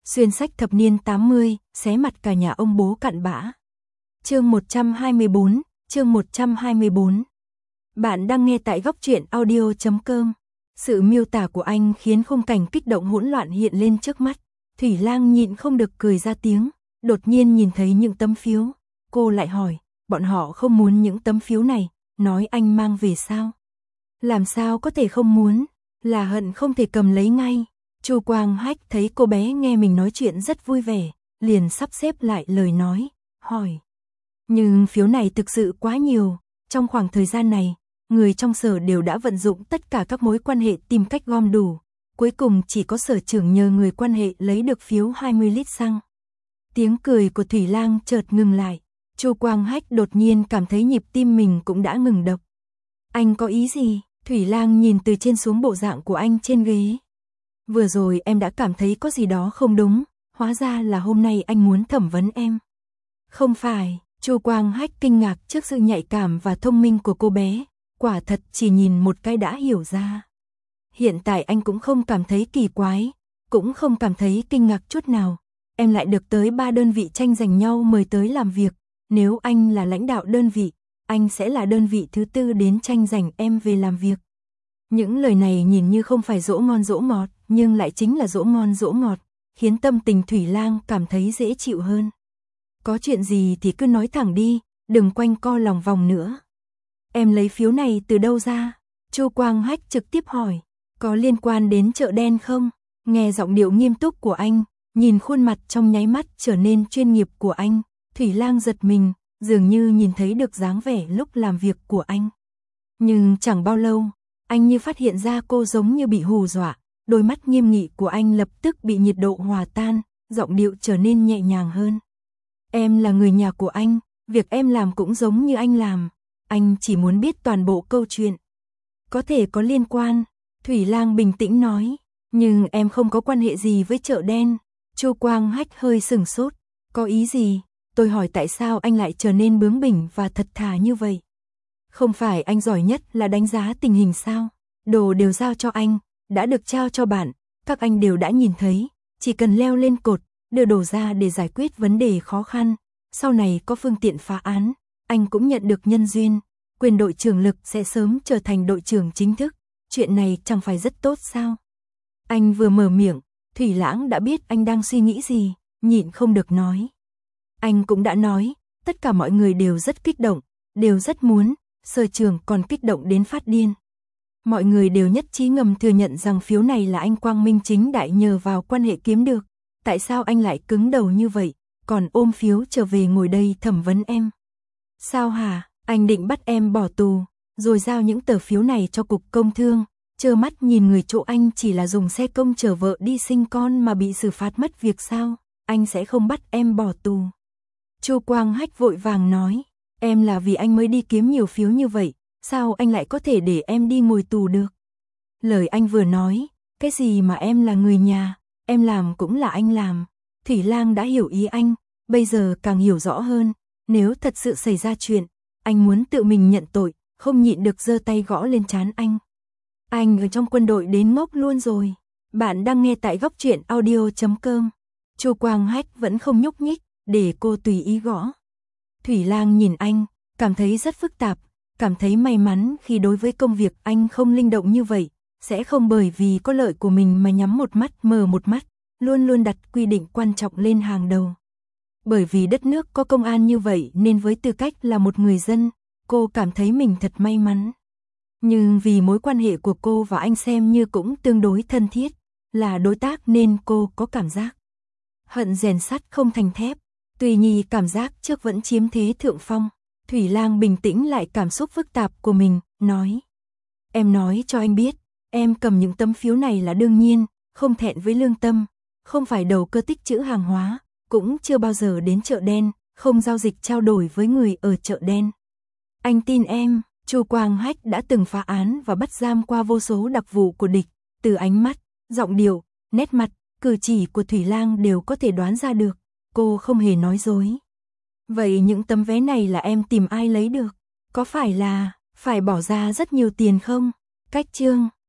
Xuyên sách thập niên 80, xé mặt cả nhà ông bố cặn bã. Chương 124. Bạn đang nghe tại góc truyện audio.com. Sự miêu tả của anh khiến khung cảnh kích động hỗn loạn hiện lên trước mắt. Thủy Lang nhịn không được cười ra tiếng, đột nhiên nhìn thấy những tấm phiếu. Cô lại hỏi, bọn họ không muốn những tấm phiếu này, nói anh mang về sao? Làm sao có thể không muốn, là hận không thể cầm lấy ngay. Chu Quang Hách thấy cô bé nghe mình nói chuyện rất vui vẻ, liền sắp xếp lại lời nói, hỏi. Nhưng phiếu này thực sự quá nhiều, trong khoảng thời gian này, người trong sở đều đã vận dụng tất cả các mối quan hệ tìm cách gom đủ, cuối cùng chỉ có sở trưởng nhờ người quan hệ lấy được phiếu 20 lít xăng. Tiếng cười của Thủy Lang chợt ngừng lại, Chu Quang Hách đột nhiên cảm thấy nhịp tim mình cũng đã ngừng đập. Anh có ý gì? Thủy Lang nhìn từ trên xuống bộ dạng của anh trên ghế. Vừa rồi em đã cảm thấy có gì đó không đúng, hóa ra là hôm nay anh muốn thẩm vấn em. Không phải, Chu Quang Hách kinh ngạc trước sự nhạy cảm và thông minh của cô bé, quả thật chỉ nhìn một cái đã hiểu ra. Hiện tại anh cũng không cảm thấy kỳ quái, cũng không cảm thấy kinh ngạc chút nào. Em lại được tới 3 đơn vị tranh giành nhau mời tới làm việc, nếu anh là lãnh đạo đơn vị, anh sẽ là đơn vị thứ 4 đến tranh giành em về làm việc. Những lời này nhìn như không phải dỗ ngon dỗ ngọt, nhưng lại chính là dỗ ngon dỗ ngọt, khiến tâm tình Thủy Lang cảm thấy dễ chịu hơn. Có chuyện gì thì cứ nói thẳng đi, đừng quanh co lòng vòng nữa. Em lấy phiếu này từ đâu ra? Chu Quang Hách trực tiếp hỏi, có liên quan đến chợ đen không? Nghe giọng điệu nghiêm túc của anh, nhìn khuôn mặt trong nháy mắt trở nên chuyên nghiệp của anh, Thủy Lang giật mình, dường như nhìn thấy được dáng vẻ lúc làm việc của anh. Nhưng chẳng bao lâu, anh như phát hiện ra cô giống như bị hù dọa, đôi mắt nghiêm nghị của anh lập tức bị nhiệt độ hòa tan, giọng điệu trở nên nhẹ nhàng hơn. Em là người nhà của anh, việc em làm cũng giống như anh làm, anh chỉ muốn biết toàn bộ câu chuyện. Có thể có liên quan, Thủy Lang bình tĩnh nói, nhưng em không có quan hệ gì với chợ đen. Chu Quang Hách hơi sửng sốt, có ý gì? Tôi hỏi tại sao anh lại trở nên bướng bỉnh và thật thà như vậy? Không phải anh giỏi nhất là đánh giá tình hình sao? Đồ đều giao cho anh, đã được trao cho bạn, các anh đều đã nhìn thấy, chỉ cần leo lên cột, đưa đồ ra để giải quyết vấn đề khó khăn, sau này có phương tiện phá án, anh cũng nhận được nhân duyên, quyền đội trưởng Lực sẽ sớm trở thành đội trưởng chính thức, chuyện này chẳng phải rất tốt sao? Anh vừa mở miệng, Thủy Lãng đã biết anh đang suy nghĩ gì, nhịn không được nói. Anh cũng đã nói, tất cả mọi người đều rất kích động, đều rất muốn, sở trưởng còn kích động đến phát điên. Mọi người đều nhất trí ngầm thừa nhận rằng phiếu này là anh quang minh chính đại nhờ vào quan hệ kiếm được. Tại sao anh lại cứng đầu như vậy, còn ôm phiếu trở về ngồi đây thẩm vấn em? Sao hả, anh định bắt em bỏ tù, rồi giao những tờ phiếu này cho cục công thương, trơ mắt nhìn người chỗ anh chỉ là dùng xe công chở vợ đi sinh con mà bị xử phạt mất việc sao? Anh sẽ không bắt em bỏ tù. Chu Quang Hách vội vàng nói, em là vì anh mới đi kiếm nhiều phiếu như vậy, sao anh lại có thể để em đi ngồi tù được? Lời anh vừa nói, cái gì mà em là người nhà, em làm cũng là anh làm. Thủy Lang đã hiểu ý anh, bây giờ càng hiểu rõ hơn, nếu thật sự xảy ra chuyện, anh muốn tự mình nhận tội, không nhịn được giơ tay gõ lên trán anh. Anh ở trong quân đội đến ngốc luôn rồi. Bạn đang nghe tại góc truyện audio.com. Chu Quang Hách vẫn không nhúc nhích, để cô tùy ý gõ. Thủy Lang nhìn anh, cảm thấy rất phức tạp, cảm thấy may mắn khi đối với công việc anh không linh động như vậy, sẽ không bởi vì có lợi của mình mà nhắm một mắt mờ một mắt, luôn luôn đặt quy định quan trọng lên hàng đầu. Bởi vì đất nước có công an như vậy nên với tư cách là một người dân, cô cảm thấy mình thật may mắn. Nhưng vì mối quan hệ của cô và anh xem như cũng tương đối thân thiết, là đối tác nên cô có cảm giác hận rèn sắt không thành thép. Tuy nhi cảm giác trước vẫn chiếm thế thượng phong, Thủy Lang bình tĩnh lại cảm xúc phức tạp của mình, nói. Em nói cho anh biết, em cầm những tấm phiếu này là đương nhiên, không thẹn với lương tâm, không phải đầu cơ tích trữ hàng hóa, cũng chưa bao giờ đến chợ đen, không giao dịch trao đổi với người ở chợ đen. Anh tin em, Chu Quang Hách đã từng phá án và bắt giam qua vô số đặc vụ của địch, từ ánh mắt, giọng điệu, nét mặt, cử chỉ của Thủy Lang đều có thể đoán ra được, cô không hề nói dối. Vậy những tấm vé này là em tìm ai lấy được? Có phải là phải bỏ ra rất nhiều tiền không? Cách chương